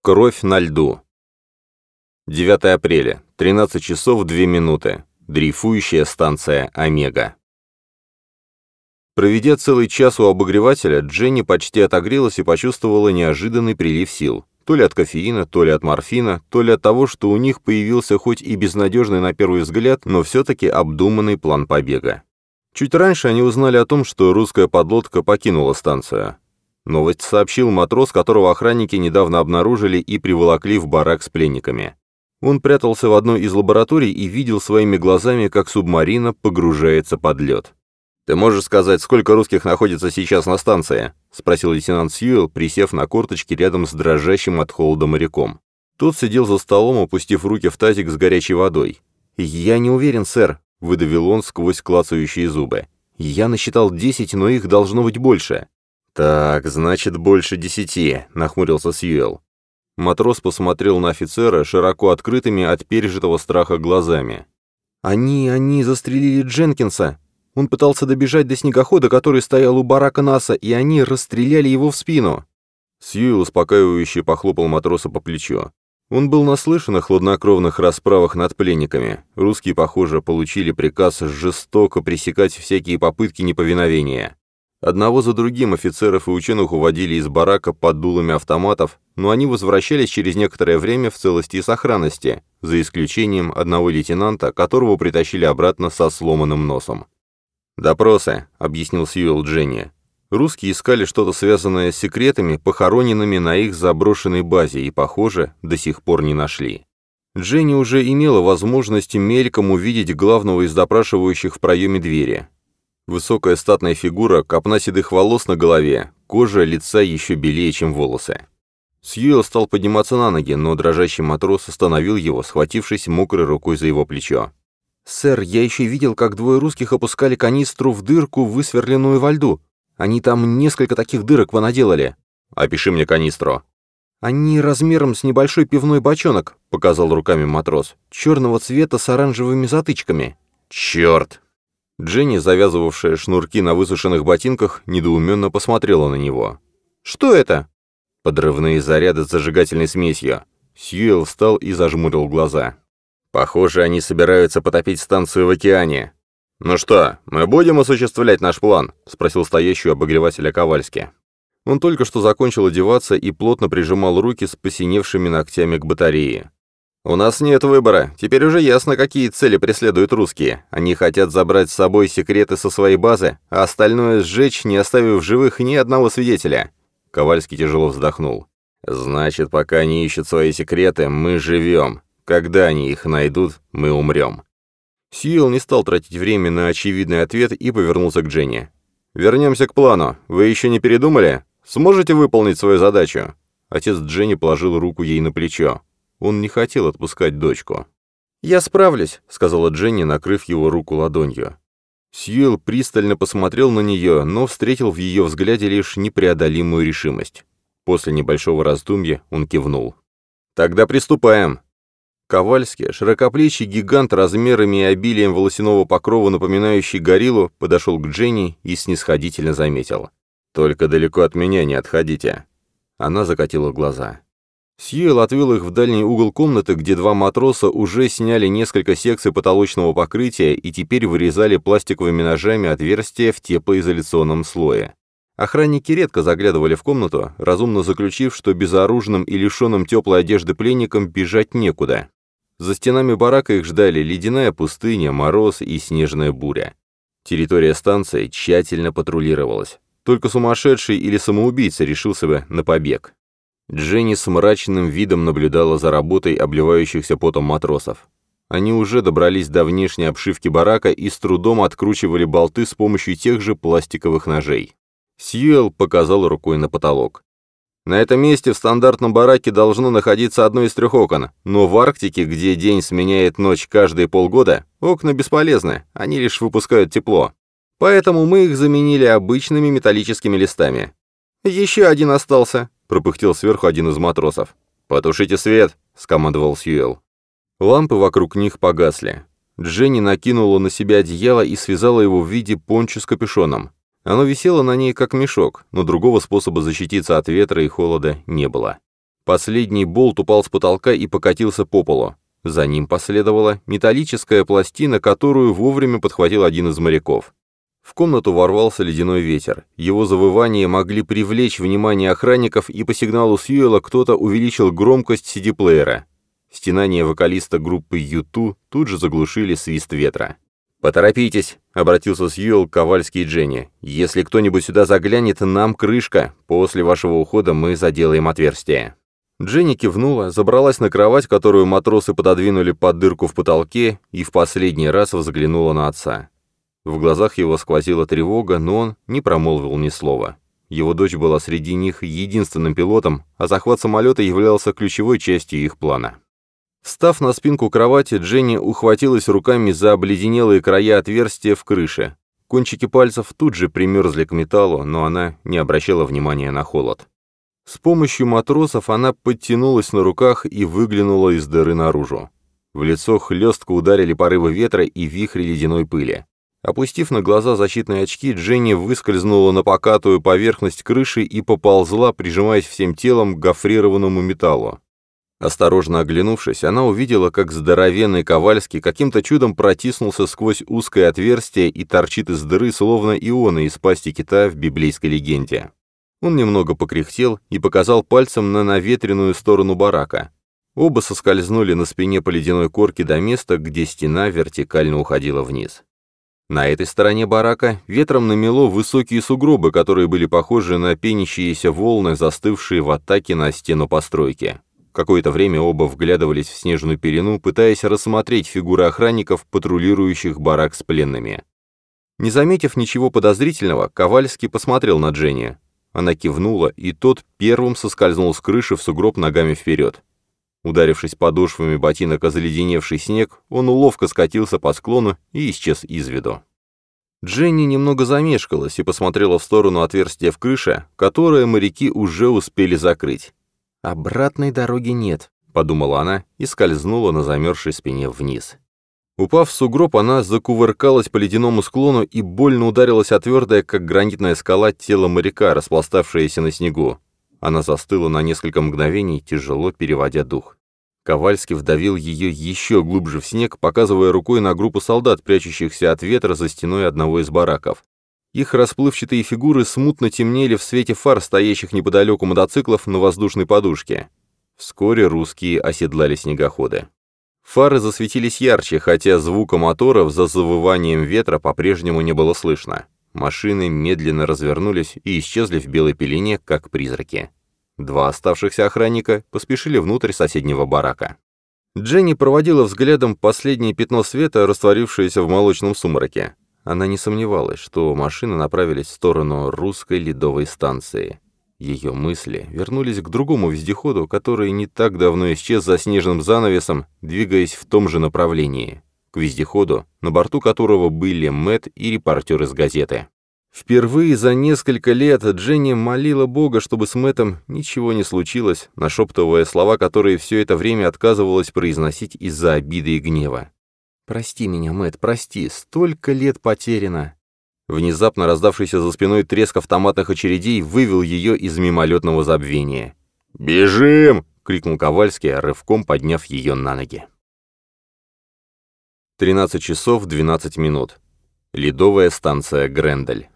Кровь на льду. 9 апреля, 13 часов 2 минуты. Дрейфующая станция «Омега». Проведя целый час у обогревателя, Дженни почти отогрелась и почувствовала неожиданный прилив сил. То ли от кофеина, то ли от морфина, то ли от того, что у них появился хоть и безнадежный на первый взгляд, но все-таки обдуманный план побега. Чуть раньше они узнали о том, что русская подлодка покинула станцию. Новость сообщил матрос, которого охранники недавно обнаружили и приволокли в барак с пленниками. Он прятался в одной из лабораторий и видел своими глазами, как субмарина погружается под лед. «Ты можешь сказать, сколько русских находится сейчас на станции?» — спросил лейтенант Сьюэлл, присев на корточки рядом с дрожащим от холода моряком. Тот сидел за столом, опустив руки в тазик с горячей водой. «Я не уверен, сэр», — выдавил он сквозь клацающие зубы. «Я насчитал 10, но их должно быть больше». «Так, значит, больше 10», — нахмурился Сьюэлл. Матрос посмотрел на офицера широко открытыми от пережитого страха глазами. «Они застрелили Дженкинса. Он пытался добежать до снегохода, который стоял у барака НАСА, и они расстреляли его в спину». Сьюэлл успокаивающе похлопал матроса по плечу. Он был наслышан о хладнокровных расправах над пленниками. Русские, похоже, получили приказ жестоко пресекать всякие попытки неповиновения. Одного за другим офицеров и ученых уводили из барака под дулами автоматов, но они возвращались через некоторое время в целости и сохранности, за исключением одного лейтенанта, которого притащили обратно со сломанным носом. «Допросы», — объяснил Сьюэлл Дженни. Русские искали что-то связанное с секретами, похороненными на их заброшенной базе, и, похоже, до сих пор не нашли. Дженни уже имела возможность мельком увидеть главного из допрашивающих в проеме двери. Высокая статная фигура, копна седых волос на голове, кожа лица еще белее, чем волосы. Сьюэлл стал подниматься на ноги, но дрожащий матрос остановил его, схватившись мокрой рукой за его плечо. «Сэр, я еще видел, как двое русских опускали канистру в дырку, высверленную во льду. Они там несколько таких дырок понаделали». «Опиши мне канистру». «Они размером с небольшой пивной бочонок», — показал руками матрос, «черного цвета с оранжевыми затычками». «Черт!» Дженни, завязывавшая шнурки на высушенных ботинках, недоуменно посмотрела на него. «Что это?» «Подрывные заряды с зажигательной смесью». Сьюэлл встал и зажмурил глаза. «Похоже, они собираются потопить станцию в океане». «Ну что, мы будем осуществлять наш план?» — спросил стоящий у обогревателя Ковальски. Он только что закончил одеваться и плотно прижимал руки с посиневшими ногтями к батарее. «У нас нет выбора. Теперь уже ясно, какие цели преследуют русские. Они хотят забрать с собой секреты со своей базы, а остальное сжечь, не оставив в живых ни одного свидетеля». Ковальский тяжело вздохнул. «Значит, пока они ищут свои секреты, мы живем. Когда они их найдут, мы умрем». Сьюэлл не стал тратить время на очевидный ответ и повернулся к Дженни. «Вернемся к плану. Вы еще не передумали? Сможете выполнить свою задачу?» Отец Дженни положил руку ей на плечо. Он не хотел отпускать дочку. «Я справлюсь», — сказала Дженни, накрыв его руку ладонью. Сьюэлл пристально посмотрел на нее, но встретил в ее взгляде лишь непреодолимую решимость. После небольшого раздумья он кивнул. «Тогда приступаем». Ковальский, широкоплечий гигант размерами и обилием волосяного покрова, напоминающий гориллу, подошел к Дженни и снисходительно заметил. «Только далеко от меня не отходите». Она закатила глаза. Сьюэлл отвел их в дальний угол комнаты, где два матроса уже сняли несколько секций потолочного покрытия и теперь вырезали пластиковыми ножами отверстия в теплоизоляционном слое. Охранники редко заглядывали в комнату, разумно заключив, что безоружным и лишенным теплой одежды пленникам бежать некуда. За стенами барака их ждали ледяная пустыня, мороз и снежная буря. Территория станции тщательно патрулировалась. Только сумасшедший или самоубийца решился бы на побег. Дженни с мрачным видом наблюдала за работой обливающихся потом матросов. Они уже добрались до внешней обшивки барака и с трудом откручивали болты с помощью тех же пластиковых ножей. Сьюэлл показал рукой на потолок. «На этом месте в стандартном бараке должно находиться одно из 3 окон, но в Арктике, где день сменяет ночь каждые полгода, окна бесполезны, они лишь выпускают тепло. Поэтому мы их заменили обычными металлическими листами». «Еще один остался», — пропыхтел сверху один из матросов. «Потушите свет», — скомандовал Сьюэлл. Лампы вокруг них погасли. Дженни накинула на себя одеяло и связала его в виде пончо с капюшоном. Оно висело на ней как мешок, но другого способа защититься от ветра и холода не было. Последний болт упал с потолка и покатился по полу. За ним последовала металлическая пластина, которую вовремя подхватил один из моряков. В комнату ворвался ледяной ветер. Его завывания могли привлечь внимание охранников, и по сигналу Сьюэлла кто-то увеличил громкость CD-плеера. Стенания вокалиста группы U2 тут же заглушили свист ветра. «Поторопитесь», — обратился Сьюэлл к Ковальски и Дженни. «Если кто-нибудь сюда заглянет, нам крышка. После вашего ухода мы заделаем отверстие». Дженни кивнула, забралась на кровать, которую матросы пододвинули под дырку в потолке, и в последний раз взглянула на отца. В глазах его сквозила тревога, но он не промолвил ни слова. Его дочь была среди них единственным пилотом, а захват самолета являлся ключевой частью их плана. Встав на спинку кровати, Дженни ухватилась руками за обледенелые края отверстия в крыше. Кончики пальцев тут же примерзли к металлу, но она не обращала внимания на холод. С помощью матросов она подтянулась на руках и выглянула из дыры наружу. В лицо хлестко ударили порывы ветра и вихри ледяной пыли. Опустив на глаза защитные очки, Дженни выскользнула на покатую поверхность крыши и поползла, прижимаясь всем телом к гофрированному металлу. Осторожно оглянувшись, она увидела, как здоровенный Ковальский каким-то чудом протиснулся сквозь узкое отверстие и торчит из дыры, словно Иона из пасти кита в библейской легенде. Он немного покряхтел и показал пальцем на наветренную сторону барака. Оба соскользнули на спине по ледяной корке до места, где стена вертикально уходила вниз. На этой стороне барака ветром намело высокие сугробы, которые были похожи на пенящиеся волны, застывшие в атаке на стену постройки. Какое-то время оба вглядывались в снежную пелену, пытаясь рассмотреть фигуры охранников, патрулирующих барак с пленными. Не заметив ничего подозрительного, Ковальский посмотрел на Дженни. Она кивнула, и тот первым соскользнул с крыши в сугроб ногами вперед. Ударившись подошвами ботинок о заледеневший снег, он ловко скатился по склону и исчез из виду. Дженни немного замешкалась и посмотрела в сторону отверстия в крыше, которое моряки уже успели закрыть. «Обратной дороги нет», — подумала она и скользнула на замерзшей спине вниз. Упав в сугроб, она закувыркалась по ледяному склону и больно ударилась о твердое, как гранитная скала, тело моряка, распластавшееся на снегу. Она застыла на несколько мгновений, тяжело переводя дух. Ковальский вдавил ее еще глубже в снег, показывая рукой на группу солдат, прячущихся от ветра за стеной одного из бараков. Их расплывчатые фигуры смутно темнели в свете фар, стоящих неподалеку мотоциклов на воздушной подушке. Вскоре русские оседлали снегоходы. Фары засветились ярче, хотя звука моторов за завыванием ветра по-прежнему не было слышно. Машины медленно развернулись и исчезли в белой пелене, как призраки. Два оставшихся охранника поспешили внутрь соседнего барака. Дженни проводила взглядом последнее пятно света, растворившееся в молочном сумраке. Она не сомневалась, что машины направились в сторону русской ледовой станции. Ее мысли вернулись к другому вездеходу, который не так давно исчез за снежным занавесом, двигаясь в том же направлении. К вездеходу, на борту которого были Мэтт и репортер из газеты. Впервые за несколько лет Дженни молила Бога, чтобы с Мэттом ничего не случилось, нашептывая слова, которые все это время отказывалась произносить из-за обиды и гнева. «Прости меня, Мэтт, прости, столько лет потеряно». Внезапно раздавшийся за спиной треск автоматных очередей вывел ее из мимолетного забвения. «Бежим!» — крикнул Ковальский, рывком подняв ее на ноги. 13 часов 12 минут. Ледовая станция Грендель.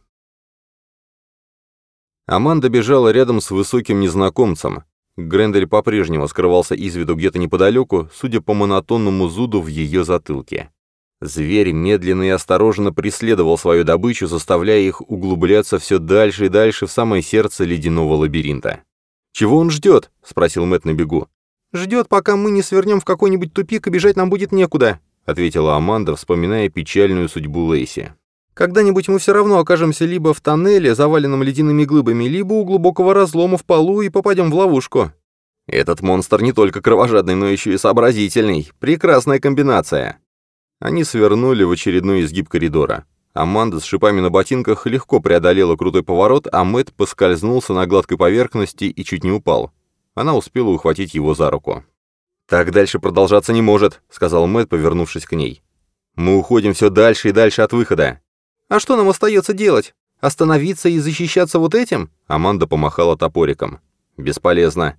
Аманда бежала рядом с высоким незнакомцем. Грендель по-прежнему скрывался из виду где-то неподалеку, судя по монотонному зуду в ее затылке. Зверь медленно и осторожно преследовал свою добычу, заставляя их углубляться все дальше и дальше в самое сердце ледяного лабиринта. «Чего он ждет?» — спросил Мэтт на бегу. «Ждет, пока мы не свернем в какой-нибудь тупик, и бежать нам будет некуда», — ответила Аманда, вспоминая печальную судьбу Лейси. «Когда-нибудь мы все равно окажемся либо в тоннеле, заваленном ледяными глыбами, либо у глубокого разлома в полу и попадем в ловушку». «Этот монстр не только кровожадный, но еще и сообразительный. Прекрасная комбинация». Они свернули в очередной изгиб коридора. Аманда с шипами на ботинках легко преодолела крутой поворот, а Мэтт поскользнулся на гладкой поверхности и чуть не упал. Она успела ухватить его за руку. «Так дальше продолжаться не может», — сказал Мэтт, повернувшись к ней. «Мы уходим все дальше и дальше от выхода». «А что нам остается делать? Остановиться и защищаться вот этим?» Аманда помахала топориком. «Бесполезно.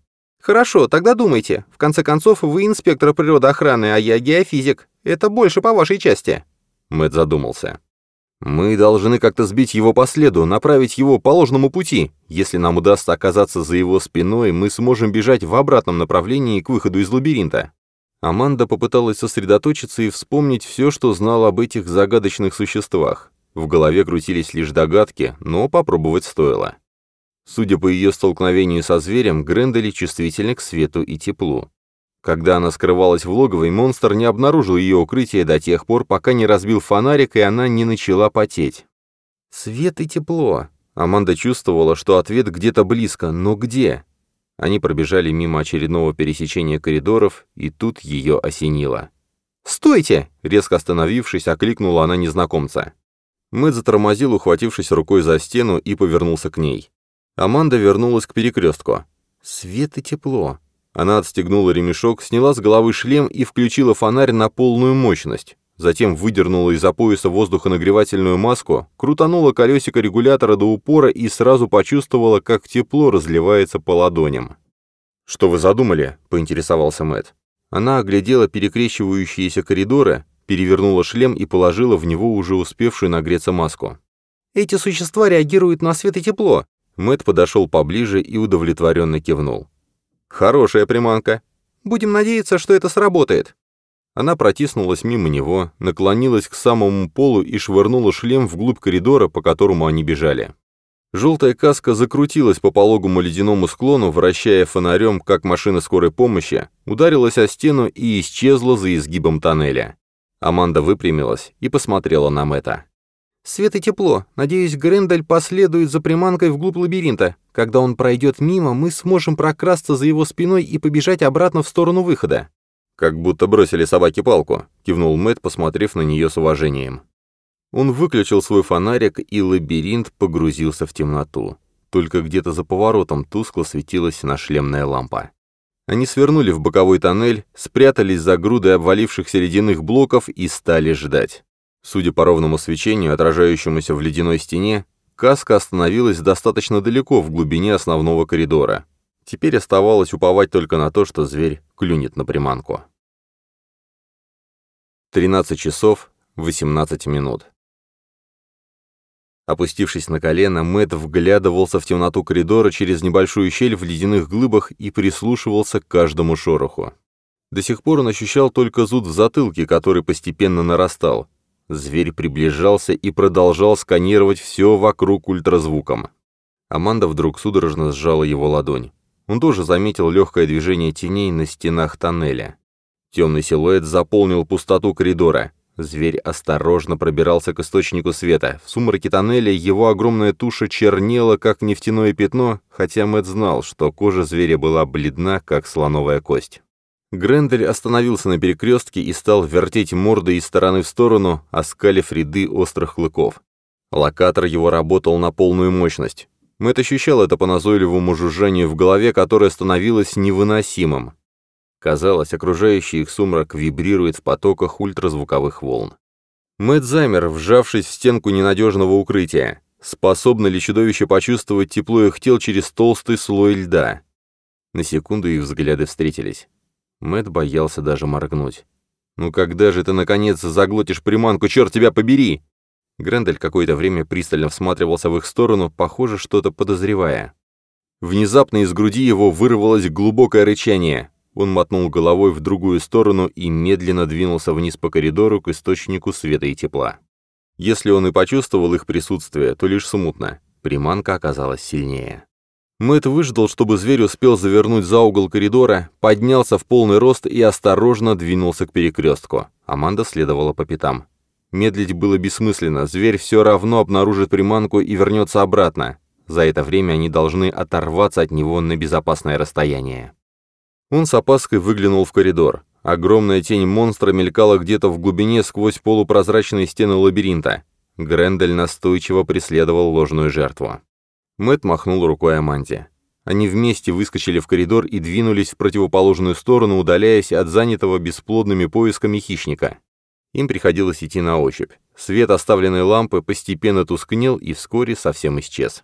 «Хорошо, тогда думайте. В конце концов, вы инспектор природоохраны, а я геофизик. Это больше по вашей части». Мэтт задумался. «Мы должны как-то сбить его по следу, направить его по ложному пути. Если нам удастся оказаться за его спиной, мы сможем бежать в обратном направлении к выходу из лабиринта». Аманда попыталась сосредоточиться и вспомнить все, что знала об этих загадочных существах. В голове крутились лишь догадки, но попробовать стоило. Судя по ее столкновению со зверем, Грендели чувствительны к свету и теплу. Когда она скрывалась в логовой, монстр не обнаружил ее укрытие до тех пор, пока не разбил фонарик, и она не начала потеть. Свет и тепло. Аманда чувствовала, что ответ где-то близко, но где? Они пробежали мимо очередного пересечения коридоров, и тут ее осенило. «Стойте!» — резко остановившись, окликнула она незнакомца. Мэтт затормозил, ухватившись рукой за стену, и повернулся к ней. Аманда вернулась к перекрестку. Свет и тепло. Она отстегнула ремешок, сняла с головы шлем и включила фонарь на полную мощность. Затем выдернула из-за пояса воздухонагревательную маску, крутанула колесико регулятора до упора и сразу почувствовала, как тепло разливается по ладоням. «Что вы задумали?» — поинтересовался Мэтт. Она оглядела перекрещивающиеся коридоры, перевернула шлем и положила в него уже успевшую нагреться маску. «Эти существа реагируют на свет и тепло». Мэтт подошел поближе и удовлетворенно кивнул. «Хорошая приманка. Будем надеяться, что это сработает». Она протиснулась мимо него, наклонилась к самому полу и швырнула шлем вглубь коридора, по которому они бежали. Желтая каска закрутилась по пологому ледяному склону, вращая фонарем, как машина скорой помощи, ударилась о стену и исчезла за изгибом тоннеля. Аманда выпрямилась и посмотрела на Мэтта. «Свет и тепло. Надеюсь, Грендель последует за приманкой вглубь лабиринта. Когда он пройдет мимо, мы сможем прокрасться за его спиной и побежать обратно в сторону выхода». «Как будто бросили собаке палку», — кивнул Мэтт, посмотрев на нее с уважением. Он выключил свой фонарик, и лабиринт погрузился в темноту. Только где-то за поворотом тускло светилась нашлемная лампа. Они свернули в боковой тоннель, спрятались за грудой обвалившихся ледяных блоков и стали ждать. Судя по ровному свечению, отражающемуся в ледяной стене, каска остановилась достаточно далеко в глубине основного коридора. Теперь оставалось уповать только на то, что зверь клюнет на приманку. 13 часов 18 минут. Опустившись на колено, Мэтт вглядывался в темноту коридора через небольшую щель в ледяных глыбах и прислушивался к каждому шороху. До сих пор он ощущал только зуд в затылке, который постепенно нарастал. Зверь приближался и продолжал сканировать все вокруг ультразвуком. Аманда вдруг судорожно сжала его ладонь. Он тоже заметил легкое движение теней на стенах тоннеля. Темный силуэт заполнил пустоту коридора. Зверь осторожно пробирался к источнику света. В сумраке тоннеля его огромная туша чернела, как нефтяное пятно, хотя Мэтт знал, что кожа зверя была бледна, как слоновая кость. Грендель остановился на перекрестке и стал вертеть мордой из стороны в сторону, оскалив ряды острых клыков. Локатор его работал на полную мощность. Мэтт ощущал это по назойливому жужжанию в голове, которое становилось невыносимым. Казалось, окружающий их сумрак вибрирует в потоках ультразвуковых волн. Мэтт замер, вжавшись в стенку ненадежного укрытия. Способно ли чудовище почувствовать тепло их тел через толстый слой льда? На секунду их взгляды встретились. Мэтт боялся даже моргнуть. «Ну когда же ты, наконец, заглотишь приманку, черт тебя побери!» Грендель какое-то время пристально всматривался в их сторону, похоже, что-то подозревая. Внезапно из груди его вырвалось глубокое рычание. Он мотнул головой в другую сторону и медленно двинулся вниз по коридору к источнику света и тепла. Если он и почувствовал их присутствие, то лишь смутно. Приманка оказалась сильнее. Мэтт выждал, чтобы зверь успел завернуть за угол коридора, поднялся в полный рост и осторожно двинулся к перекрестку. Аманда следовала по пятам. Медлить было бессмысленно, зверь все равно обнаружит приманку и вернется обратно. За это время они должны оторваться от него на безопасное расстояние. Он с опаской выглянул в коридор. Огромная тень монстра мелькала где-то в глубине сквозь полупрозрачные стены лабиринта. Грендель настойчиво преследовал ложную жертву. Мэтт махнул рукой Аманде. Они вместе выскочили в коридор и двинулись в противоположную сторону, удаляясь от занятого бесплодными поисками хищника. Им приходилось идти на ощупь. Свет оставленной лампы постепенно тускнел и вскоре совсем исчез.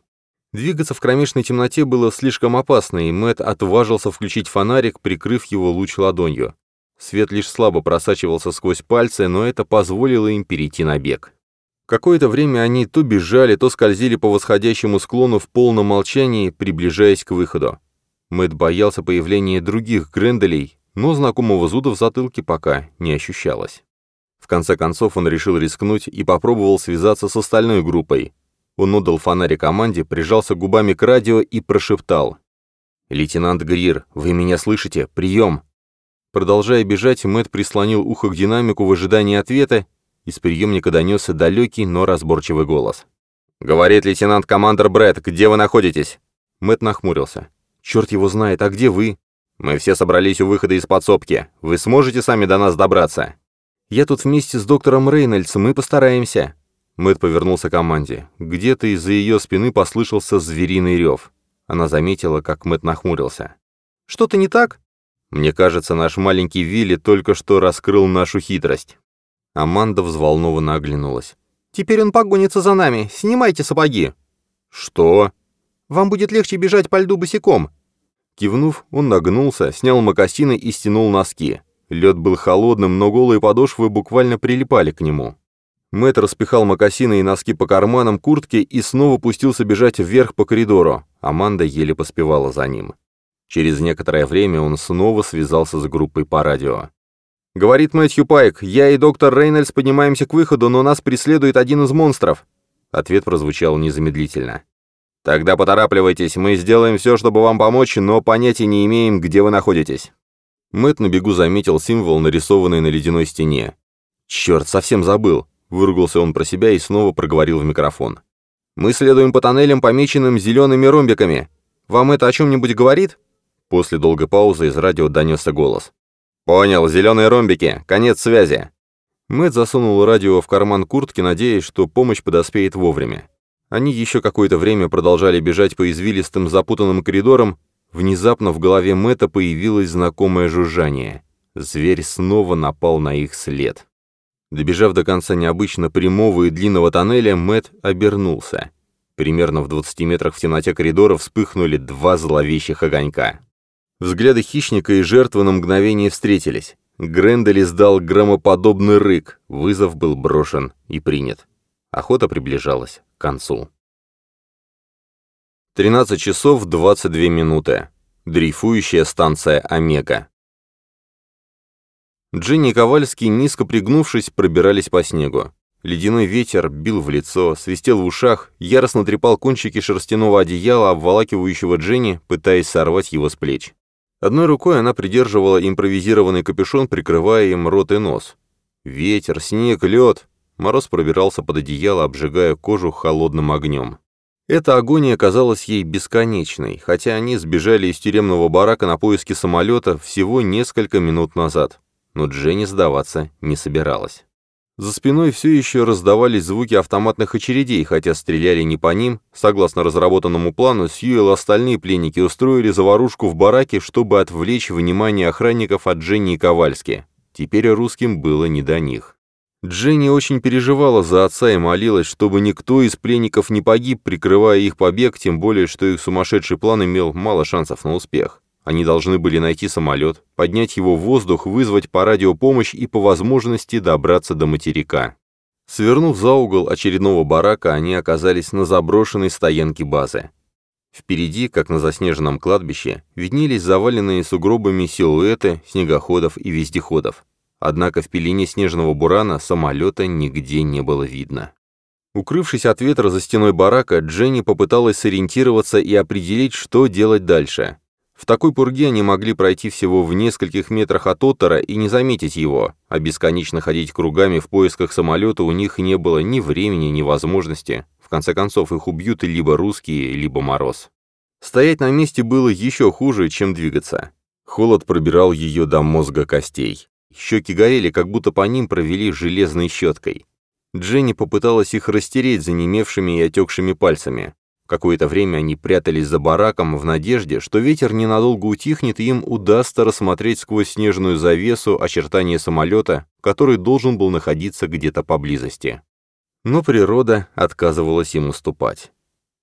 Двигаться в кромешной темноте было слишком опасно, и Мэтт отважился включить фонарик, прикрыв его луч ладонью. Свет лишь слабо просачивался сквозь пальцы, но это позволило им перейти на бег. Какое-то время они то бежали, то скользили по восходящему склону в полном молчании, приближаясь к выходу. Мэтт боялся появления других Гренделей, но знакомого зуда в затылке пока не ощущалось. В конце концов он решил рискнуть и попробовал связаться с остальной группой. Он отдал фонарик команде, прижался губами к радио и прошептал: «Лейтенант Грир, вы меня слышите? Прием!» Продолжая бежать, Мэтт прислонил ухо к динамику в ожидании ответа. Из приемника донесся далекий, но разборчивый голос. «Говорит лейтенант-командер Брэд, где вы находитесь?» Мэтт нахмурился. «Черт его знает, а где вы?» «Мы все собрались у выхода из подсобки. Вы сможете сами до нас добраться?» «Я тут вместе с доктором Рейнольдсом, мы постараемся». Мэтт повернулся к команде. Где-то из-за ее спины послышался звериный рев. Она заметила, как Мэтт нахмурился. «Что-то не так?» «Мне кажется, наш маленький Вилли только что раскрыл нашу хитрость». Аманда взволнованно оглянулась. «Теперь он погонится за нами. Снимайте сапоги». «Что?» «Вам будет легче бежать по льду босиком». Кивнув, он нагнулся, снял мокасины и стянул носки. Лед был холодным, но голые подошвы буквально прилипали к нему. Мэтт распихал мокасины и носки по карманам куртки и снова пустился бежать вверх по коридору. Аманда еле поспевала за ним. Через некоторое время он снова связался с группой по радио. «Говорит Мэтью Пайк, я и доктор Рейнольдс поднимаемся к выходу, но нас преследует один из монстров». Ответ прозвучал незамедлительно. «Тогда поторапливайтесь, мы сделаем все, чтобы вам помочь, но понятия не имеем, где вы находитесь». Мэтт на бегу заметил символ, нарисованный на ледяной стене. «Черт, совсем забыл», — выругался он про себя и снова проговорил в микрофон. «Мы следуем по тоннелям, помеченным зелеными ромбиками. Вам это о чем-нибудь говорит?» После долгой паузы из радио донесся голос. «Понял, зеленые ромбики, конец связи». Мэтт засунул радио в карман куртки, надеясь, что помощь подоспеет вовремя. Они еще какое-то время продолжали бежать по извилистым запутанным коридорам. Внезапно в голове Мэтта появилось знакомое жужжание. Зверь снова напал на их след. Добежав до конца необычно прямого и длинного тоннеля, Мэтт обернулся. Примерно в 20 метрах в темноте коридора вспыхнули два зловещих огонька. Взгляды хищника и жертвы на мгновение встретились. Грендель издал громоподобный рык, вызов был брошен и принят. Охота приближалась к концу. 13 часов 22 минуты. Дрейфующая станция «Омега». Дженни и Ковальский, низко пригнувшись, пробирались по снегу. Ледяной ветер бил в лицо, свистел в ушах, яростно трепал кончики шерстяного одеяла, обволакивающего Дженни, пытаясь сорвать его с плеч. Одной рукой она придерживала импровизированный капюшон, прикрывая им рот и нос. Ветер, снег, лед. Мороз пробирался под одеяло, обжигая кожу холодным огнем. Эта агония казалась ей бесконечной, хотя они сбежали из тюремного барака на поиски самолета всего несколько минут назад. Но Дженни сдаваться не собиралась. За спиной все еще раздавались звуки автоматных очередей, хотя стреляли не по ним. Согласно разработанному плану, Сьюэлл и остальные пленники устроили заварушку в бараке, чтобы отвлечь внимание охранников от Дженни и Ковальски. Теперь русским было не до них. Дженни очень переживала за отца и молилась, чтобы никто из пленников не погиб, прикрывая их побег, тем более, что их сумасшедший план имел мало шансов на успех. Они должны были найти самолет, поднять его в воздух, вызвать по радио помощь и по возможности добраться до материка. Свернув за угол очередного барака, они оказались на заброшенной стоянке базы. Впереди, как на заснеженном кладбище, виднелись заваленные сугробами силуэты снегоходов и вездеходов. Однако в пелене снежного бурана самолета нигде не было видно. Укрывшись от ветра за стеной барака, Дженни попыталась сориентироваться и определить, что делать дальше. В такой пурге они могли пройти всего в нескольких метрах от Оттера и не заметить его, а бесконечно ходить кругами в поисках самолета у них не было ни времени, ни возможности. В конце концов, их убьют либо русские, либо мороз. Стоять на месте было еще хуже, чем двигаться. Холод пробирал ее до мозга костей. Щеки горели, как будто по ним провели железной щеткой. Дженни попыталась их растереть занемевшими и отекшими пальцами. Какое-то время они прятались за бараком в надежде, что ветер ненадолго утихнет и им удастся рассмотреть сквозь снежную завесу очертания самолета, который должен был находиться где-то поблизости. Но природа отказывалась им уступать.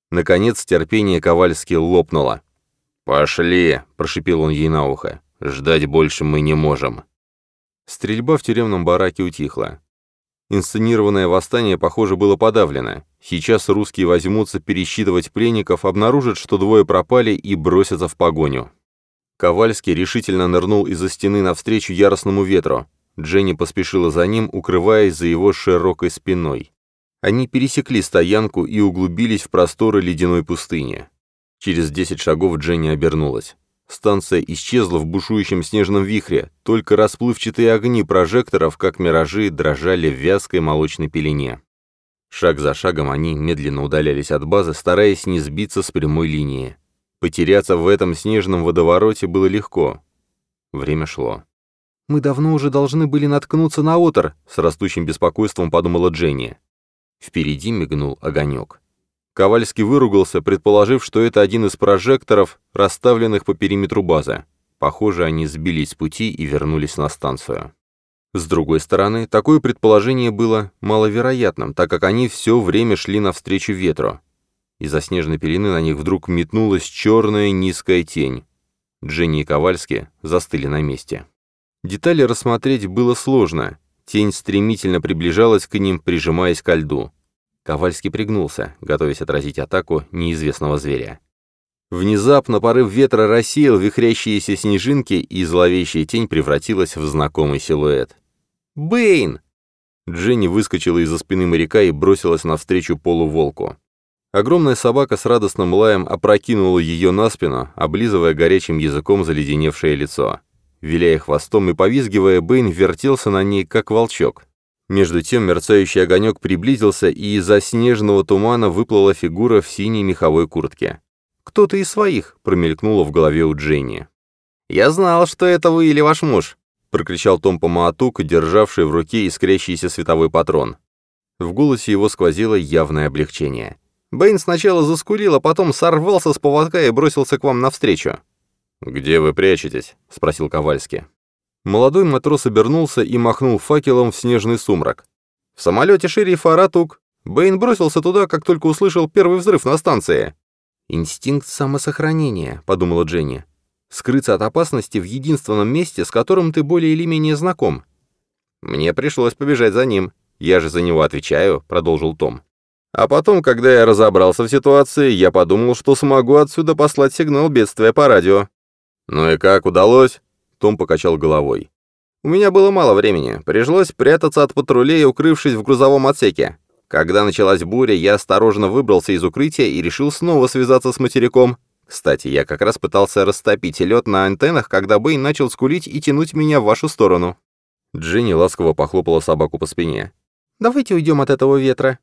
Наконец терпение Ковальски лопнуло. «Пошли!» – прошипел он ей на ухо. «Ждать больше мы не можем». Стрельба в тюремном бараке утихла. Инсценированное восстание, похоже, было подавлено. Сейчас русские возьмутся пересчитывать пленников, обнаружат, что двое пропали, и бросятся в погоню. Ковальский решительно нырнул из-за стены навстречу яростному ветру. Дженни поспешила за ним, укрываясь за его широкой спиной. Они пересекли стоянку и углубились в просторы ледяной пустыни. Через 10 шагов Дженни обернулась. Станция исчезла в бушующем снежном вихре, только расплывчатые огни прожекторов, как миражи, дрожали в вязкой молочной пелене. Шаг за шагом они медленно удалялись от базы, стараясь не сбиться с прямой линии. Потеряться в этом снежном водовороте было легко. Время шло. «Мы давно уже должны были наткнуться на отор», — с растущим беспокойством подумала Дженни. Впереди мигнул огонек. Ковальский выругался, предположив, что это один из прожекторов, расставленных по периметру базы. Похоже, они сбились с пути и вернулись на станцию. С другой стороны, такое предположение было маловероятным, так как они все время шли навстречу ветру. Из-за снежной пелены на них вдруг метнулась черная низкая тень. Дженни и Ковальский застыли на месте. Детали рассмотреть было сложно. Тень стремительно приближалась к ним, прижимаясь ко льду. Ковальский пригнулся, готовясь отразить атаку неизвестного зверя. Внезапно порыв ветра рассеял вихрящиеся снежинки, и зловещая тень превратилась в знакомый силуэт. «Бэйн!» Дженни выскочила из-за спины моряка и бросилась навстречу полуволку. Огромная собака с радостным лаем опрокинула ее на спину, облизывая горячим языком заледеневшее лицо. Виляя хвостом и повизгивая, Бэйн вертелся на ней, как волчок. Между тем мерцающий огонек приблизился, и из-за снежного тумана выплыла фигура в синей меховой куртке. «Кто-то из своих», — промелькнуло в голове у Дженни. «Я знал, что это вы или ваш муж», — прокричал Том Помаатук, державший в руке искрящийся световой патрон. В голосе его сквозило явное облегчение. «Бэйн сначала заскулил, а потом сорвался с поводка и бросился к вам навстречу». «Где вы прячетесь?» — спросил Ковальский. Молодой матрос обернулся и махнул факелом в снежный сумрак. «В самолете шерифа Аратук. Бэйн бросился туда, как только услышал первый взрыв на станции». «Инстинкт самосохранения», — подумала Дженни. «Скрыться от опасности в единственном месте, с которым ты более или менее знаком». «Мне пришлось побежать за ним. Я же за него отвечаю», — продолжил Том. «А потом, когда я разобрался в ситуации, я подумал, что смогу отсюда послать сигнал бедствия по радио». «Ну и как, удалось?» Том покачал головой. «У меня было мало времени. Пришлось прятаться от патрулей, укрывшись в грузовом отсеке. Когда началась буря, я осторожно выбрался из укрытия и решил снова связаться с материком. Кстати, я как раз пытался растопить лед на антеннах, когда Бэйн начал скулить и тянуть меня в вашу сторону». Дженни ласково похлопала собаку по спине. «Давайте уйдем от этого ветра».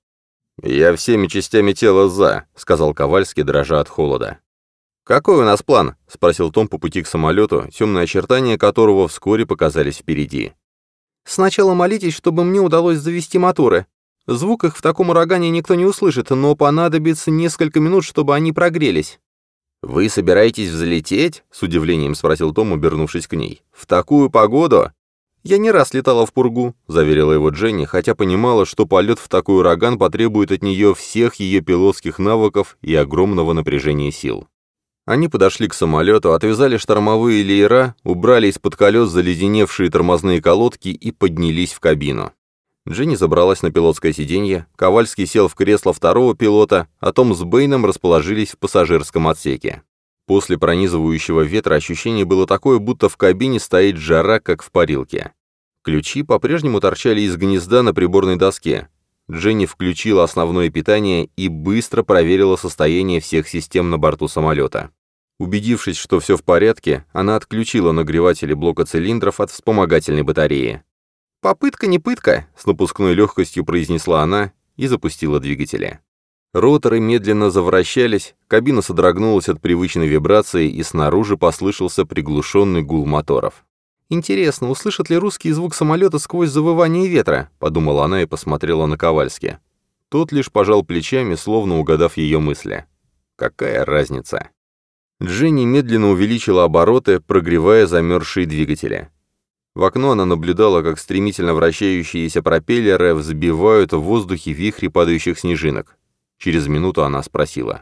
«Я всеми частями тела за», — сказал Ковальский, дрожа от холода. «Какой у нас план?» — спросил Том по пути к самолету, темные очертания которого вскоре показались впереди. «Сначала молитесь, чтобы мне удалось завести моторы. Звук их в таком урагане никто не услышит, но понадобится несколько минут, чтобы они прогрелись». «Вы собираетесь взлететь?» — с удивлением спросил Том, обернувшись к ней. «В такую погоду?» «Я не раз летала в пургу», — заверила его Дженни, хотя понимала, что полет в такой ураган потребует от нее всех ее пилотских навыков и огромного напряжения сил. Они подошли к самолету, отвязали штормовые леера, убрали из-под колес заледеневшие тормозные колодки и поднялись в кабину. Дженни забралась на пилотское сиденье, Ковальский сел в кресло второго пилота, а Том с Бэйном расположились в пассажирском отсеке. После пронизывающего ветра ощущение было такое, будто в кабине стоит жара, как в парилке. Ключи по-прежнему торчали из гнезда на приборной доске. Дженни включила основное питание и быстро проверила состояние всех систем на борту самолета. Убедившись, что все в порядке, она отключила нагреватели блока цилиндров от вспомогательной батареи. «Попытка не пытка», — с напускной легкостью произнесла она и запустила двигатели. Роторы медленно завращались, кабина содрогнулась от привычной вибрации, и снаружи послышался приглушенный гул моторов. «Интересно, услышат ли русский звук самолета сквозь завывание ветра?» — подумала она и посмотрела на Ковальски. Тот лишь пожал плечами, словно угадав ее мысли. «Какая разница?» Дженни медленно увеличила обороты, прогревая замерзшие двигатели. В окно она наблюдала, как стремительно вращающиеся пропеллеры взбивают в воздухе вихри падающих снежинок. Через минуту она спросила.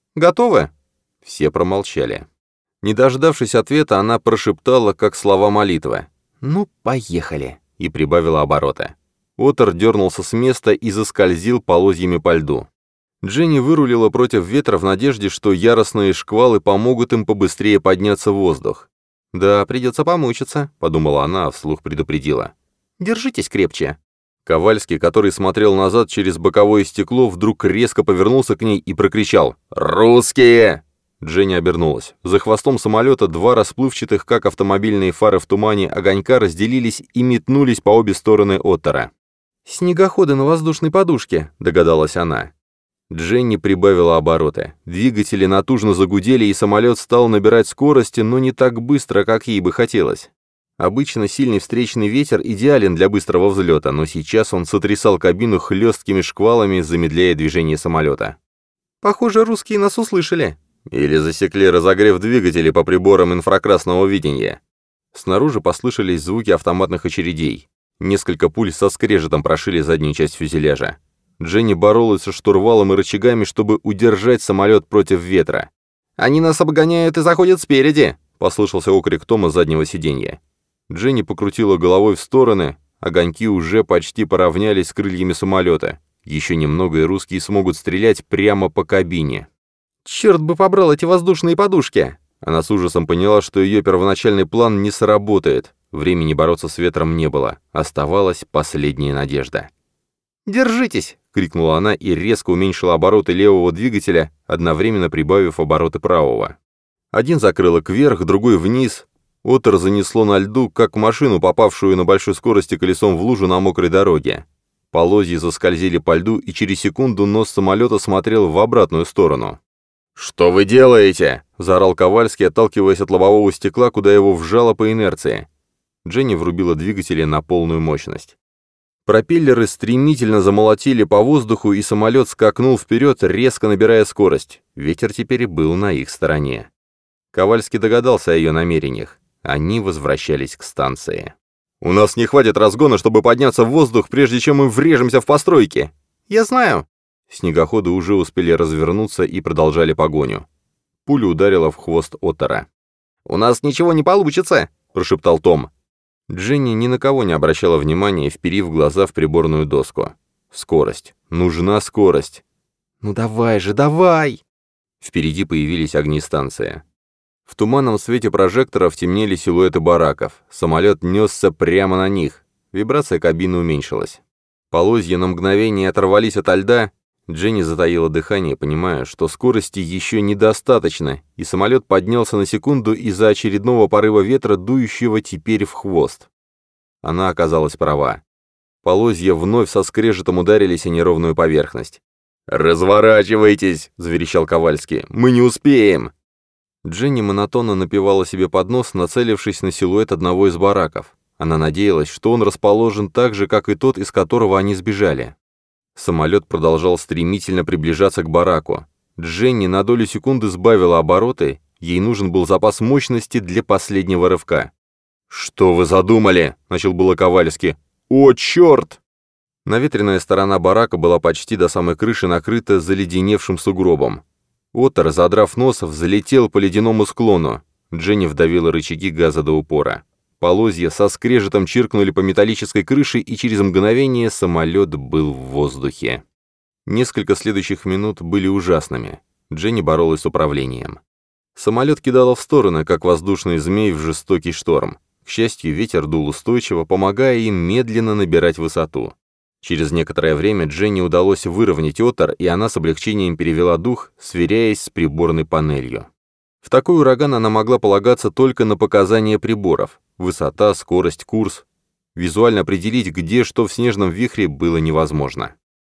Готовы?» Все промолчали. Не дождавшись ответа, она прошептала, как слова молитвы. «Ну, поехали!» и прибавила обороты. Оттер дернулся с места и заскользил полозьями по льду. Дженни вырулила против ветра в надежде, что яростные шквалы помогут им побыстрее подняться в воздух. «Да, придется помучиться», — подумала она, а вслух предупредила. «Держитесь крепче». Ковальский, который смотрел назад через боковое стекло, вдруг резко повернулся к ней и прокричал «Русские!». Дженни обернулась. За хвостом самолета два расплывчатых, как автомобильные фары в тумане, огонька разделились и метнулись по обе стороны Оттера. «Снегоходы на воздушной подушке», — догадалась она. Дженни прибавила обороты. Двигатели натужно загудели, и самолет стал набирать скорости, но не так быстро, как ей бы хотелось. Обычно сильный встречный ветер идеален для быстрого взлета, но сейчас он сотрясал кабину хлесткими шквалами, замедляя движение самолета. «Похоже, русские нас услышали». Или засекли разогрев двигателей по приборам инфракрасного видения. Снаружи послышались звуки автоматных очередей. Несколько пуль со скрежетом прошили заднюю часть фюзеляжа. Дженни боролась со штурвалом и рычагами, чтобы удержать самолет против ветра. «Они нас обгоняют и заходят спереди!» — послышался окрик Тома с заднего сиденья. Дженни покрутила головой в стороны, огоньки уже почти поравнялись с крыльями самолета. Еще немного, и русские смогут стрелять прямо по кабине. «Черт бы побрал эти воздушные подушки!» Она с ужасом поняла, что ее первоначальный план не сработает. Времени бороться с ветром не было. Оставалась последняя надежда. «Держитесь!» — крикнула она и резко уменьшила обороты левого двигателя, одновременно прибавив обороты правого. Один закрылок вверх, другой вниз. Оттер занесло на льду, как машину, попавшую на большой скорости колесом в лужу на мокрой дороге. Полозья заскользили по льду, и через секунду нос самолета смотрел в обратную сторону. «Что вы делаете?» — заорал Ковальский, отталкиваясь от лобового стекла, куда его вжало по инерции. Дженни врубила двигатели на полную мощность. Пропеллеры стремительно замолотили по воздуху, и самолет скакнул вперед, резко набирая скорость. Ветер теперь был на их стороне. Ковальский догадался о ее намерениях. Они возвращались к станции. «У нас не хватит разгона, чтобы подняться в воздух, прежде чем мы врежемся в постройки». «Я знаю». Снегоходы уже успели развернуться и продолжали погоню. Пуля ударила в хвост Оттера. «У нас ничего не получится», — прошептал Том. Дженни ни на кого не обращала внимания, вперив глаза в приборную доску. «Скорость. Нужна скорость». «Ну давай же, давай!» Впереди появились огни станции. В туманном свете прожекторов темнели силуэты бараков. Самолет несся прямо на них. Вибрация кабины уменьшилась. Полозья на мгновение оторвались ото льда. Дженни затаила дыхание, понимая, что скорости еще недостаточно, и самолет поднялся на секунду из-за очередного порыва ветра, дующего теперь в хвост. Она оказалась права. Полозья вновь со скрежетом ударились о неровную поверхность. «Разворачивайтесь!» — заверещал Ковальский. «Мы не успеем!» Дженни монотонно напевала себе под нос, нацелившись на силуэт одного из бараков. Она надеялась, что он расположен так же, как и тот, из которого они сбежали. Самолет продолжал стремительно приближаться к бараку. Дженни на долю секунды сбавила обороты, ей нужен был запас мощности для последнего рывка. «Что вы задумали?» — начал было Ковальский. «О, черт!» Наветренная сторона барака была почти до самой крыши накрыта заледеневшим сугробом. Оттер, задрав нос, взлетел по ледяному склону. Дженни вдавила рычаги газа до упора. Полозья со скрежетом чиркнули по металлической крыше, и через мгновение самолет был в воздухе. Несколько следующих минут были ужасными. Дженни боролась с управлением. Самолет кидало в стороны, как воздушный змей в жестокий шторм. К счастью, ветер дул устойчиво, помогая им медленно набирать высоту. Через некоторое время Дженни удалось выровнять Оттер, и она с облегчением перевела дух, сверяясь с приборной панелью. В такой ураган она могла полагаться только на показания приборов. Высота, скорость, курс. Визуально определить, где что в снежном вихре, было невозможно.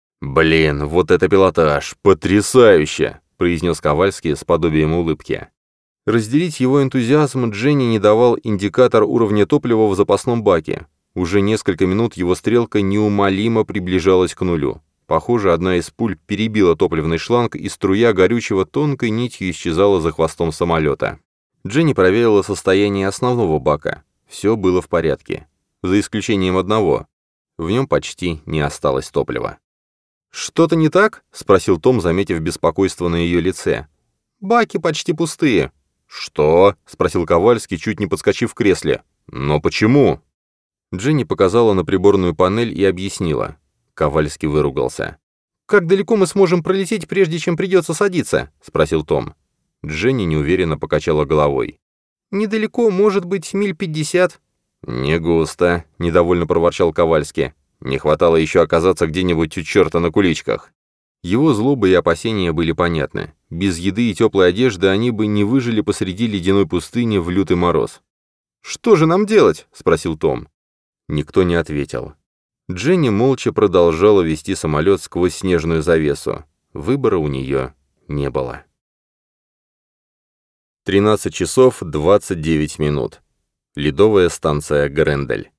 «Блин, вот это пилотаж! Потрясающе!» — произнес Ковальский с подобием улыбки. Разделить его энтузиазм Дженни не давал индикатор уровня топлива в запасном баке. Уже несколько минут его стрелка неумолимо приближалась к нулю. Похоже, одна из пуль перебила топливный шланг, и струя горючего тонкой нитью исчезала за хвостом самолета. Дженни проверила состояние основного бака. Все было в порядке. За исключением одного. В нем почти не осталось топлива. «Что-то не так?» — спросил Том, заметив беспокойство на ее лице. «Баки почти пустые». «Что?» — спросил Ковальский, чуть не подскочив в кресле. «Но почему?» Дженни показала на приборную панель и объяснила. Ковальский выругался. «Как далеко мы сможем пролететь, прежде чем придется садиться?» — спросил Том. Дженни неуверенно покачала головой. «Недалеко, может быть, миль 50». «Не густо», — недовольно проворчал Ковальский. «Не хватало еще оказаться где-нибудь у черта на куличках». Его злоба и опасения были понятны. Без еды и теплой одежды они бы не выжили посреди ледяной пустыни в лютый мороз. «Что же нам делать?» — спросил Том. Никто не ответил. Дженни молча продолжала вести самолет сквозь снежную завесу. Выбора у нее не было. 13 часов 29 минут. Ледовая станция Грендель.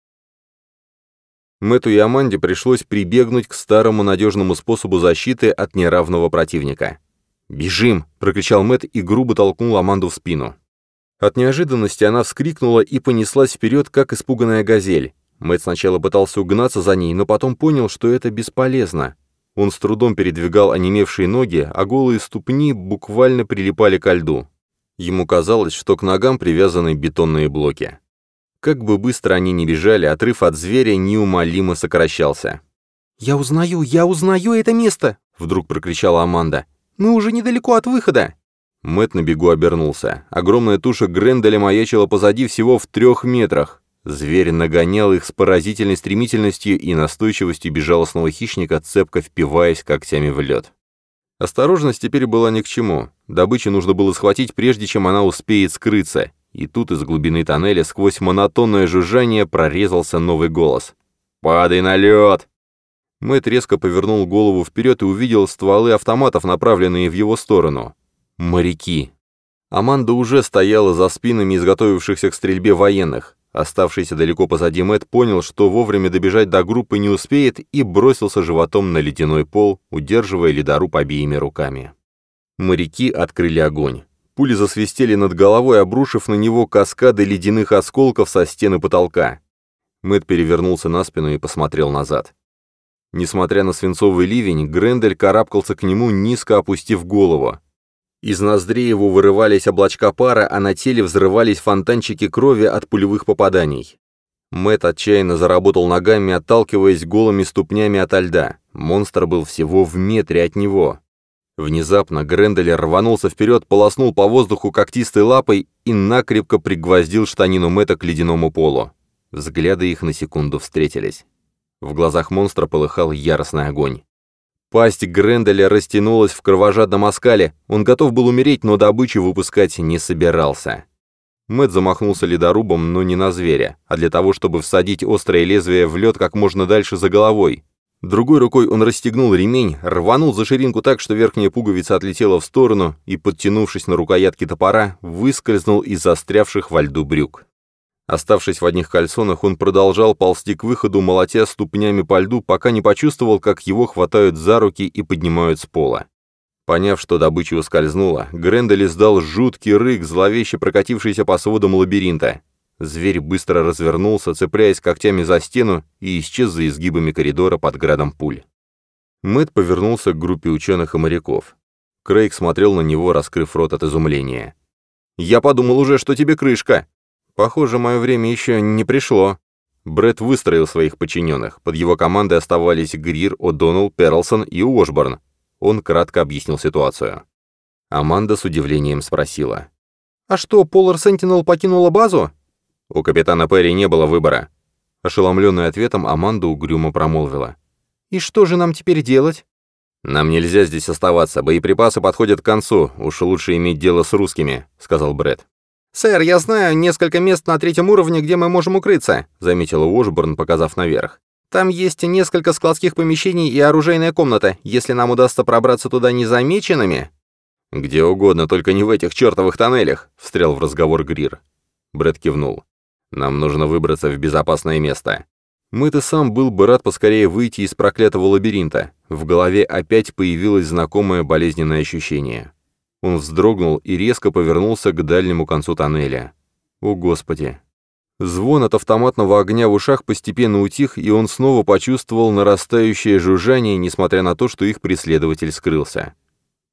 Мэтту и Аманде пришлось прибегнуть к старому надежному способу защиты от неравного противника. «Бежим!» — прокричал Мэтт и грубо толкнул Аманду в спину. От неожиданности она вскрикнула и понеслась вперед, как испуганная газель. Мэтт сначала пытался угнаться за ней, но потом понял, что это бесполезно. Он с трудом передвигал онемевшие ноги, а голые ступни буквально прилипали ко льду. Ему казалось, что к ногам привязаны бетонные блоки. Как бы быстро они ни бежали, отрыв от зверя неумолимо сокращался. «Я узнаю это место!» — вдруг прокричала Аманда. «Мы уже недалеко от выхода!» Мэтт на бегу обернулся. Огромная туша Гренделя маячила позади всего в 3 метрах. Зверь нагонял их с поразительной стремительностью и настойчивостью безжалостного хищника, цепко впиваясь когтями в лед. Осторожность теперь была ни к чему. Добычу нужно было схватить, прежде чем она успеет скрыться. И тут из глубины тоннеля сквозь монотонное жужжание прорезался новый голос. «Падай на лед!» Мэтт резко повернул голову вперед и увидел стволы автоматов, направленные в его сторону. Моряки. Аманда уже стояла за спинами изготовившихся к стрельбе военных. Оставшийся далеко позади Мэтт понял, что вовремя добежать до группы не успеет, и бросился животом на ледяной пол, удерживая ледоруб обеими руками. Моряки открыли огонь. Пули засвистели над головой, обрушив на него каскады ледяных осколков со стены потолка. Мэтт перевернулся на спину и посмотрел назад. Несмотря на свинцовый ливень, Грендель карабкался к нему, низко опустив голову. Из ноздрей его вырывались облачка пара, а на теле взрывались фонтанчики крови от пулевых попаданий. Мэтт отчаянно заработал ногами, отталкиваясь голыми ступнями ото льда. Монстр был всего в метре от него. Внезапно Грендель рванулся вперед, полоснул по воздуху когтистой лапой и накрепко пригвоздил штанину Мэтта к ледяному полу. Взгляды их на секунду встретились. В глазах монстра полыхал яростный огонь. Пасть Гренделя растянулась в кровожадном оскале, он готов был умереть, но добычу выпускать не собирался. Мэтт замахнулся ледорубом, но не на зверя, а для того, чтобы всадить острое лезвие в лед как можно дальше за головой. Другой рукой он расстегнул ремень, рванул за ширинку так, что верхняя пуговица отлетела в сторону и, подтянувшись на рукоятке топора, выскользнул из застрявших во льду брюк. Оставшись в одних кальсонах, он продолжал ползти к выходу, молотя ступнями по льду, пока не почувствовал, как его хватают за руки и поднимают с пола. Поняв, что добыча ускользнула, Грендель издал жуткий рык, зловеще прокатившийся по сводам лабиринта. Зверь быстро развернулся, цепляясь когтями за стену, и исчез за изгибами коридора под градом пуль. Мэтт повернулся к группе ученых и моряков. Крейг смотрел на него, раскрыв рот от изумления. «Я подумал уже, что тебе крышка!» «Похоже, мое время еще не пришло». Брэд выстроил своих подчиненных. Под его командой оставались Грир, О'Доннелл, Перлсон и Уошборн. Он кратко объяснил ситуацию. Аманда с удивлением спросила. «А что, Полар Сентинел покинула базу?» «У капитана Перри не было выбора». Ошеломленная ответом, Аманда угрюмо промолвила. «И что же нам теперь делать?» «Нам нельзя здесь оставаться, боеприпасы подходят к концу, уж лучше иметь дело с русскими», — сказал Брэд. «Сэр, я знаю несколько мест на 3-м уровне, где мы можем укрыться», — заметила Уошборн, показав наверх. «Там есть несколько складских помещений и оружейная комната. Если нам удастся пробраться туда незамеченными...» «Где угодно, только не в этих чертовых тоннелях», — встрял в разговор Грир. Брэд кивнул. «Нам нужно выбраться в безопасное место». Мэтт и сам был бы рад поскорее выйти из проклятого лабиринта. В голове опять появилось знакомое болезненное ощущение. Он вздрогнул и резко повернулся к дальнему концу тоннеля. О, Господи! Звон от автоматного огня в ушах постепенно утих, и он снова почувствовал нарастающее жужжание, несмотря на то, что их преследователь скрылся.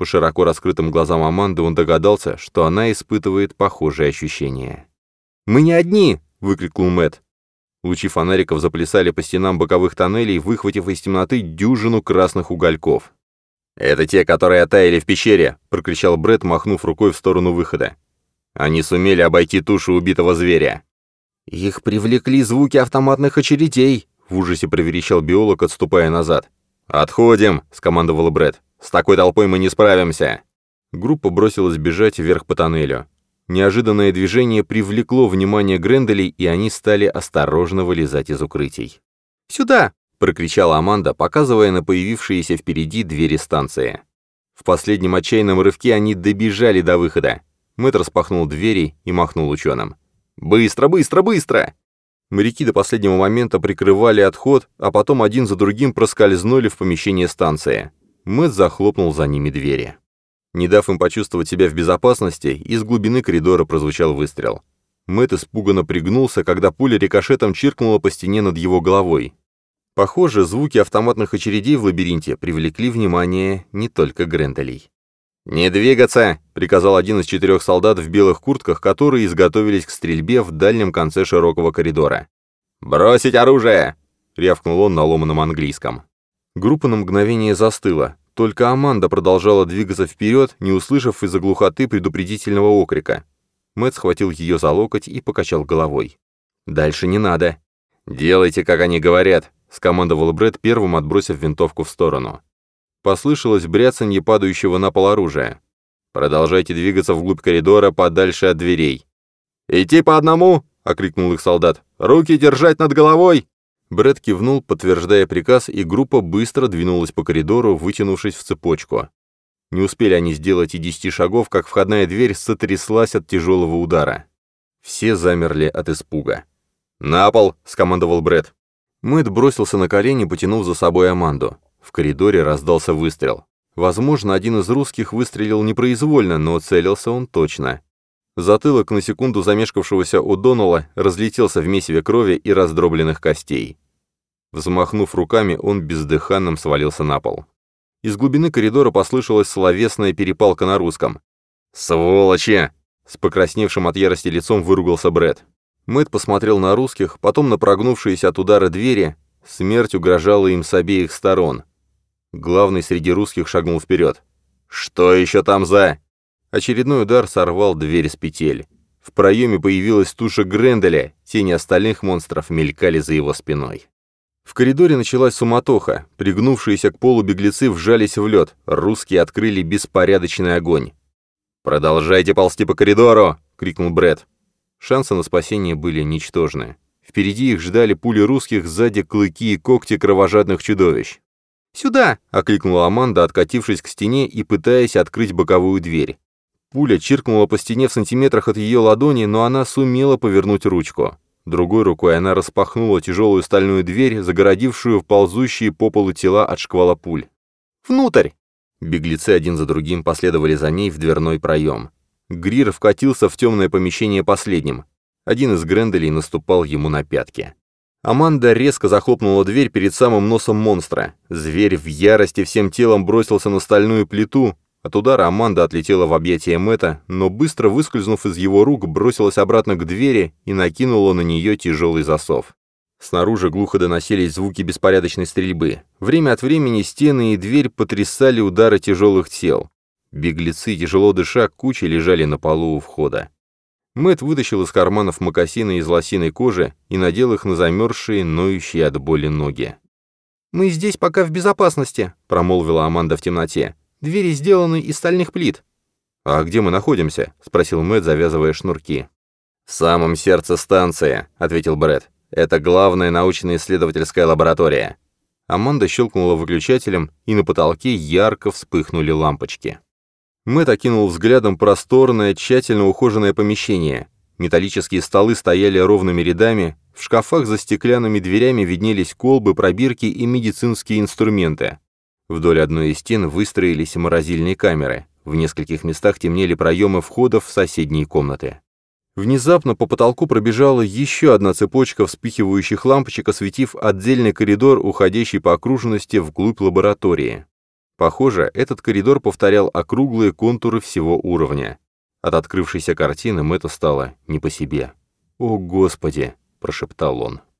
По широко раскрытым глазам Аманды он догадался, что она испытывает похожие ощущения. «Мы не одни!» — выкрикнул Мэтт. Лучи фонариков заплясали по стенам боковых тоннелей, выхватив из темноты дюжину красных угольков. «Это те, которые оттаяли в пещере!» — прокричал Брэд, махнув рукой в сторону выхода. «Они сумели обойти тушу убитого зверя!» «Их привлекли звуки автоматных очередей!» — в ужасе проверещал биолог, отступая назад. «Отходим!» — скомандовал Брэд. «С такой толпой мы не справимся!» Группа бросилась бежать вверх по тоннелю. Неожиданное движение привлекло внимание Гренделей, и они стали осторожно вылезать из укрытий. «Сюда!» — прокричала Аманда, показывая на появившиеся впереди двери станции. В последнем отчаянном рывке они добежали до выхода. Мэтт распахнул двери и махнул ученым. «Быстро, быстро, быстро!» Моряки до последнего момента прикрывали отход, а потом один за другим проскользнули в помещение станции. Мэтт захлопнул за ними двери. Не дав им почувствовать себя в безопасности, из глубины коридора прозвучал выстрел. Мэтт испуганно пригнулся, когда пуля рикошетом чиркнула по стене над его головой. Похоже, звуки автоматных очередей в лабиринте привлекли внимание не только Гренделей. «Не двигаться!» — приказал один из 4 солдат в белых куртках, которые изготовились к стрельбе в дальнем конце широкого коридора. «Бросить оружие!» — рявкнул он на ломаном английском. Группа на мгновение застыла. Только Аманда продолжала двигаться вперед, не услышав из-за глухоты предупредительного окрика. Мэтт схватил ее за локоть и покачал головой. «Дальше не надо». «Делайте, как они говорят», — скомандовал Брэд, первым отбросив винтовку в сторону. Послышалось бряцанье падающего на пол оружия. «Продолжайте двигаться вглубь коридора, подальше от дверей». «Идти по одному!» — окрикнул их солдат. «Руки держать над головой!» Брэд кивнул, подтверждая приказ, и группа быстро двинулась по коридору, вытянувшись в цепочку. Не успели они сделать и 10 шагов, как входная дверь сотряслась от тяжелого удара. Все замерли от испуга. «На пол!» — скомандовал Брэд. Мэтт бросился на колени, потянув за собой Аманду. В коридоре раздался выстрел. Возможно, один из русских выстрелил непроизвольно, но целился он точно. Затылок на секунду замешкавшегося О'Доннелла разлетелся в месиве крови и раздробленных костей. Взмахнув руками, он бездыханным свалился на пол. Из глубины коридора послышалась словесная перепалка на русском. «Сволочи!» — с покрасневшим от ярости лицом выругался Брэд. Мэтт посмотрел на русских, потом на прогнувшиеся от удара двери. Смерть угрожала им с обеих сторон. Главный среди русских шагнул вперед. «Что еще там за...» Очередной удар сорвал дверь с петель. В проеме появилась туша Гренделя, тени остальных монстров мелькали за его спиной. В коридоре началась суматоха. Пригнувшиеся к полу беглецы вжались в лед. Русские открыли беспорядочный огонь. «Продолжайте ползти по коридору!» — крикнул Брэд. Шансы на спасение были ничтожны. Впереди их ждали пули русских, сзади клыки и когти кровожадных чудовищ. «Сюда!» — окликнула Аманда, откатившись к стене и пытаясь открыть боковую дверь. Пуля чиркнула по стене в сантиметрах от ее ладони, но она сумела повернуть ручку. Другой рукой она распахнула тяжелую стальную дверь, загородившую ползущие по полу тела от шквала пуль. «Внутрь!» Беглецы один за другим последовали за ней в дверной проем. Грир вкатился в темное помещение последним. Один из Гренделей наступал ему на пятки. Аманда резко захлопнула дверь перед самым носом монстра. Зверь в ярости всем телом бросился на стальную плиту. От удара Аманда отлетела в объятия Мэтта, но быстро выскользнув из его рук, бросилась обратно к двери и накинула на нее тяжелый засов. Снаружи глухо доносились звуки беспорядочной стрельбы. Время от времени стены и дверь потрясали удары тяжелых тел. Беглецы, тяжело дыша, кучей лежали на полу у входа. Мэтт вытащил из карманов мокасины из лосиной кожи и надел их на замерзшие, ноющие от боли ноги. «Мы здесь пока в безопасности», — промолвила Аманда в темноте. «Двери сделаны из стальных плит». «А где мы находимся?» — спросил Мэтт, завязывая шнурки. «В самом сердце станции», — ответил Брэд. «Это главная научно-исследовательская лаборатория». Аманда щелкнула выключателем, и на потолке ярко вспыхнули лампочки. Мэтт окинул взглядом просторное, тщательно ухоженное помещение. Металлические столы стояли ровными рядами, в шкафах за стеклянными дверями виднелись колбы, пробирки и медицинские инструменты. Вдоль одной из стен выстроились морозильные камеры. В нескольких местах темнели проемы входов в соседние комнаты. Внезапно по потолку пробежала еще одна цепочка вспыхивающих лампочек, осветив отдельный коридор, уходящий по окружности вглубь лаборатории. Похоже, этот коридор повторял округлые контуры всего уровня. От открывшейся картины Мэтту стало не по себе. «О, Господи!» – прошептал он.